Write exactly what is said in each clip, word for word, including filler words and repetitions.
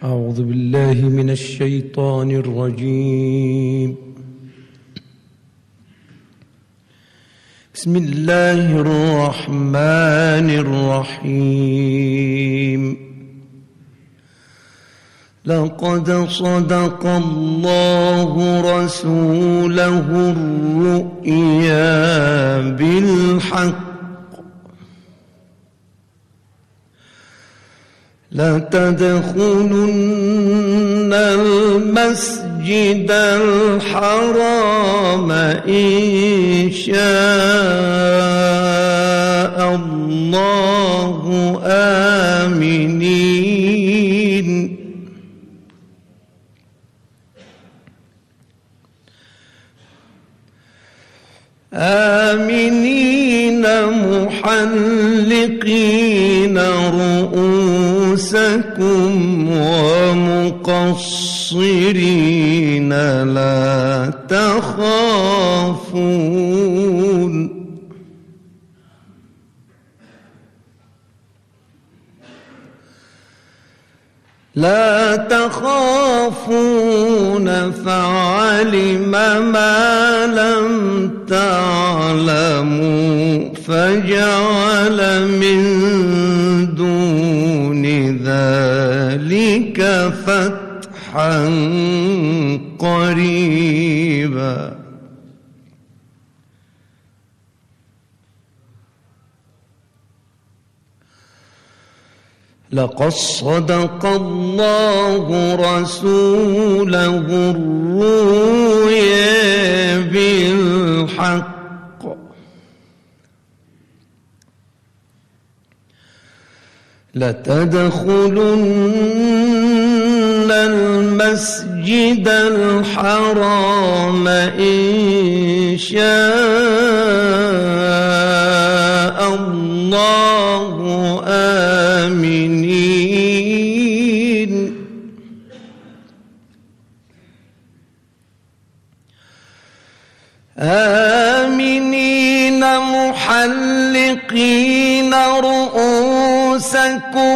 أعوذ بالله من الشيطان الرجيم. بسم الله الرحمن الرحيم. لقد صدق الله رسوله الرؤيا بالحق لتدخلن المسجد الحرام إن شاء الله آمنين آمنين محلقين رؤوسكم ومقصرين لا تخافون لا تخافون فعلم ما لم تعلموا فجعل من دون ذلك فتحا قريبا. لقد صدق الله رسوله الرؤيا بالحق لتدخلن المسجد الحرام إن شاء الله آمنين آمنين محلقين رؤوسكم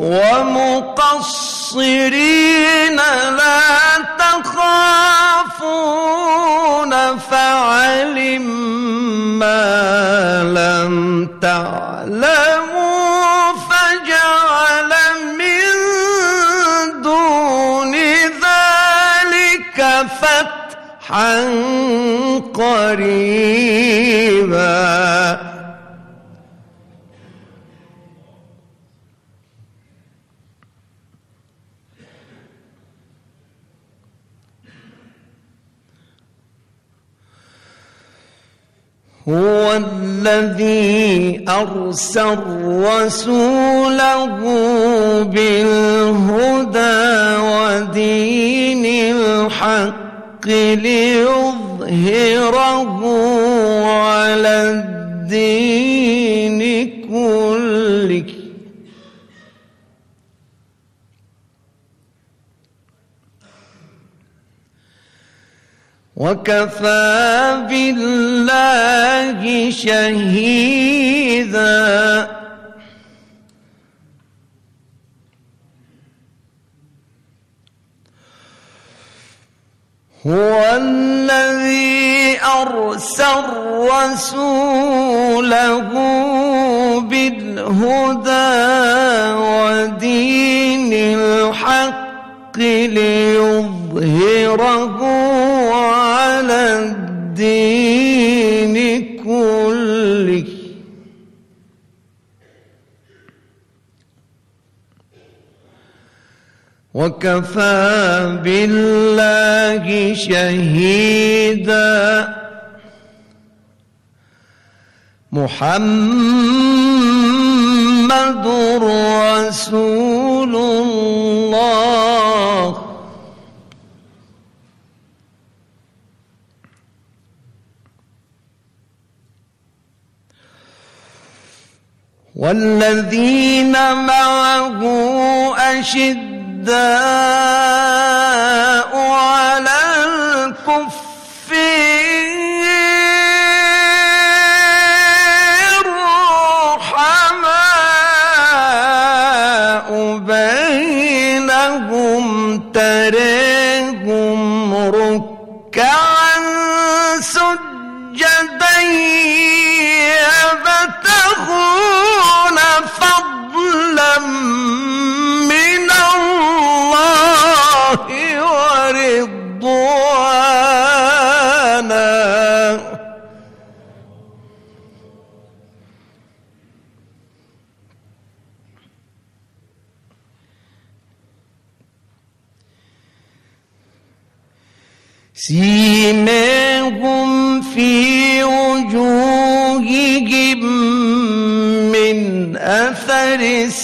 ومقصرين لا تخافون فعلم ما لم تعلموا فجعل من دون ذلك فتحا قريبا. هو الذي أرسل رسوله بالهدى ودين الحق ليظهره على الدين كله وكفى بالله شهيدا. هو الذي أرسل رسوله بالهدى ودين الحق ليظهره على الدين كله وكفى بالله شهيدا. محمد رسول الله والذين معه أشداء على الكفار رحماء بينهم تريهم ركعا سجدا يبتغون فضلا من الله ورضوانا سيماهم في وجوههم من أثر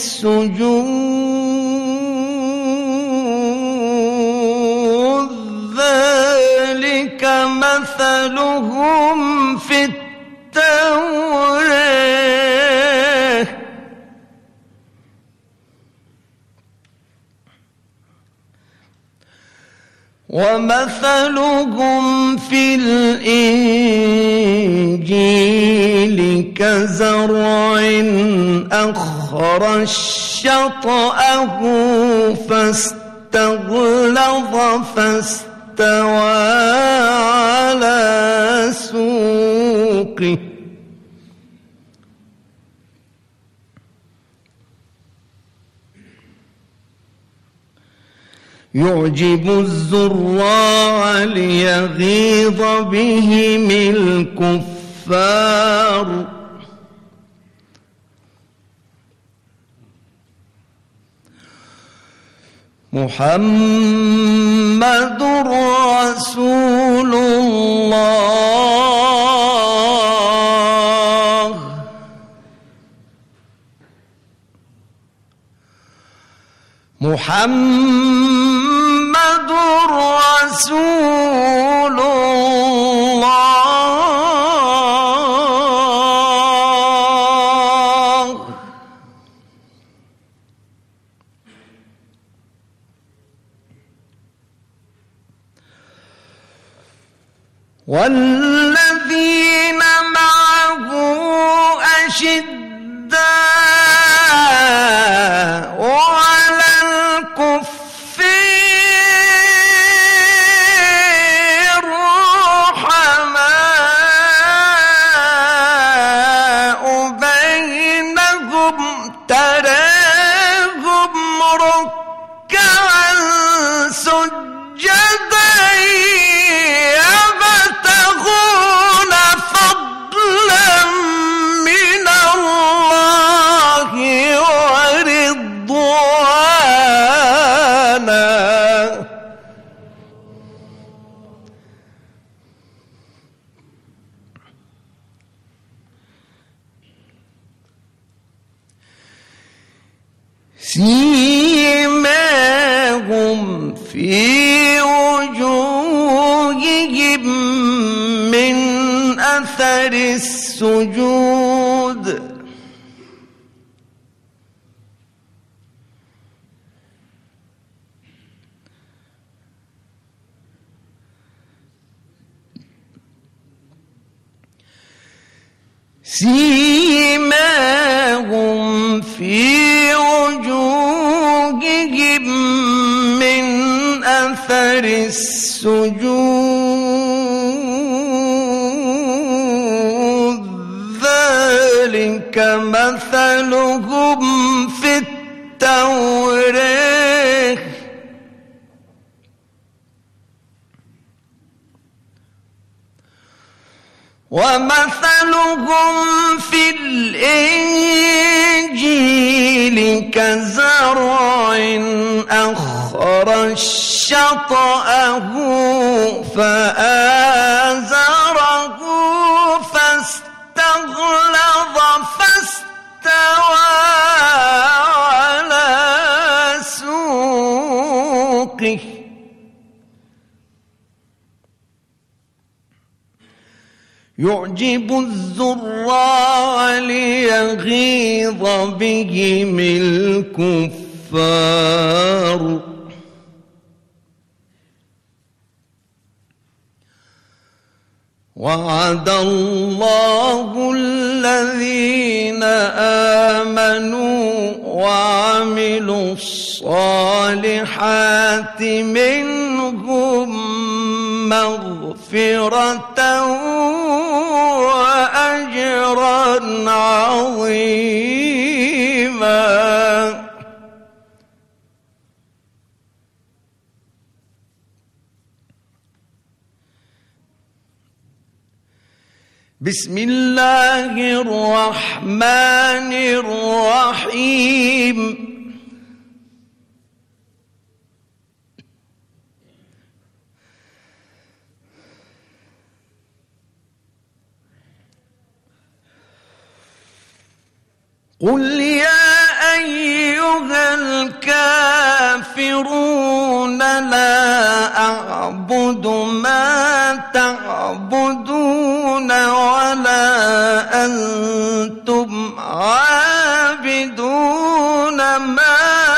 السجود ذلك مثلهم في التوراة ومثلهم في الإنجيل كزرع أخرج شطأه فاستغلظ فاستوى على سوقه يعجب الزراع ليغيظ بهم الكفار محمد رسول الله محمد رسول الله والذين معه أشداء على الكفار رحماء بينهم تراهم ركعا سجدا يبتغون فضلا من الله ورضوانا سيماهم في وجوههم من أثر السجود سيماهم في وجوههم من أثر السجود ذلك مثلهم في التوراة ومثلهم في الإنجيل كزرع أخرج شطأه فآزره فاستغلظ فاستوى على سوقه يعجب الزراع ليغيظ بهم الكفار وعد الله الذين آمنوا وعملوا الصالحات منهم مغفرة وأجرا عظيما. بسم الله الرحمن الرحيم. قل يا أيها الكافرون لا أعبد ما تعبدون ولا أنتم عابدون ما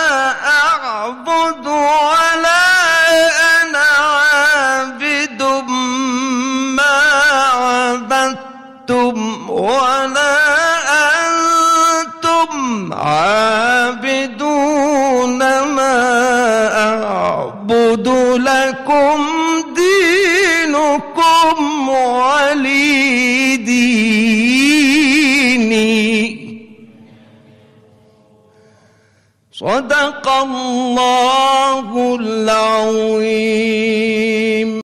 أعبد ولا أنا عابد ما عبدتم ولا أنتم عابدون ما أعبد لكم دينكم ولي ديني. صدق الله العظيم.